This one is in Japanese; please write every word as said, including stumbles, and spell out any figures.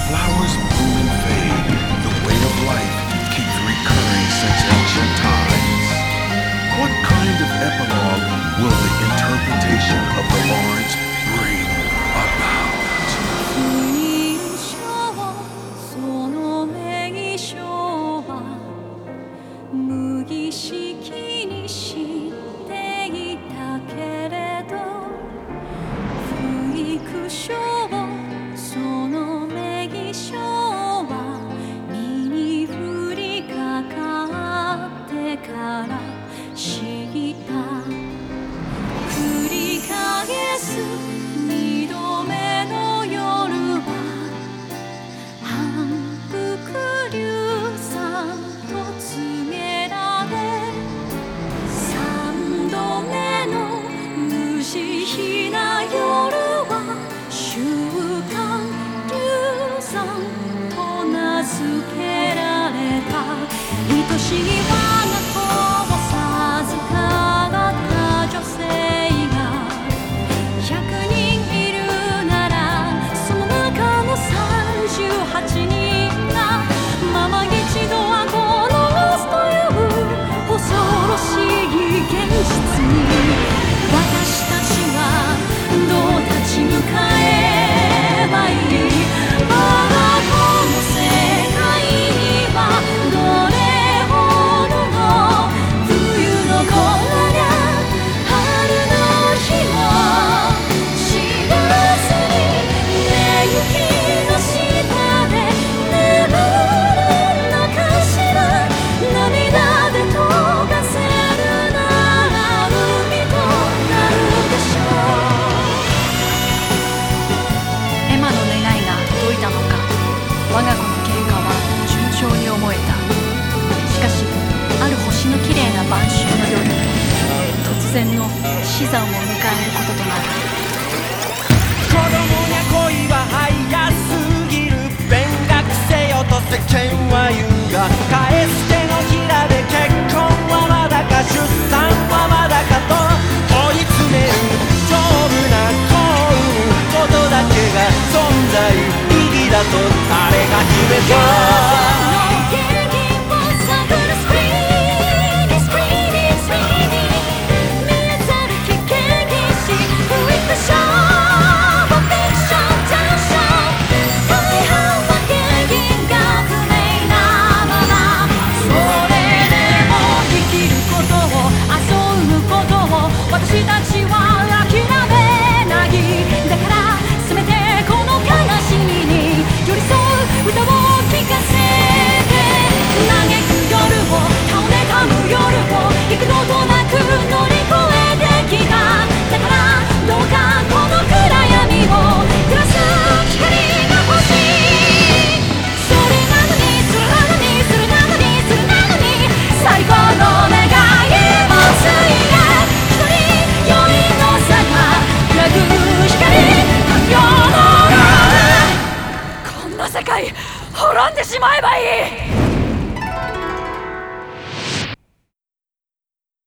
Flowers bloom and fade. The way of life keeps recurring since ancient times. What kind of epilogue will the interpretation of the Lawrence bring about? 不詳その名称は無意識に知っていたけれど不育症その名称は身に降りかかってから知った繰り返す二度目の夜は反復硫酸と告げられ三度目の無慈悲な夜は週刊硫酸と名付けられた愛しい我が子を授かった女性がひゃくにんいるならその中のさんじゅうはちにんがママ一度はこのロスという恐ろしい現実に私たちはどう立ち向かえばいいああこの世界にはどれほどの冬の子らが春の日を知らずに寝行きの下で眠るのかしら涙で溶かせるなら海となるでしょうエマの願いが届いたのか我が子の経過は順調に思えたしかしある星のきれいな晩秋の夜突然の死産を迎えることとなる子供に恋は早すぎる勉学せよと世間は言うが返す手のひらで結婚はまだか出産はまだかと追い詰める丈夫な子を産むことだけが存在意義だと誰が決めた私たちは諦めないだからせめてこの悲しみに寄り添う歌を聴かせて嘆く夜を倒れ込む夜を幾度となく乗り越えてきただからどうかこの暗闇を照らす光が欲しいそれなのにそれなのにそれなのにそれなのに最高の願いもついてこんな世界滅んでしまえばいい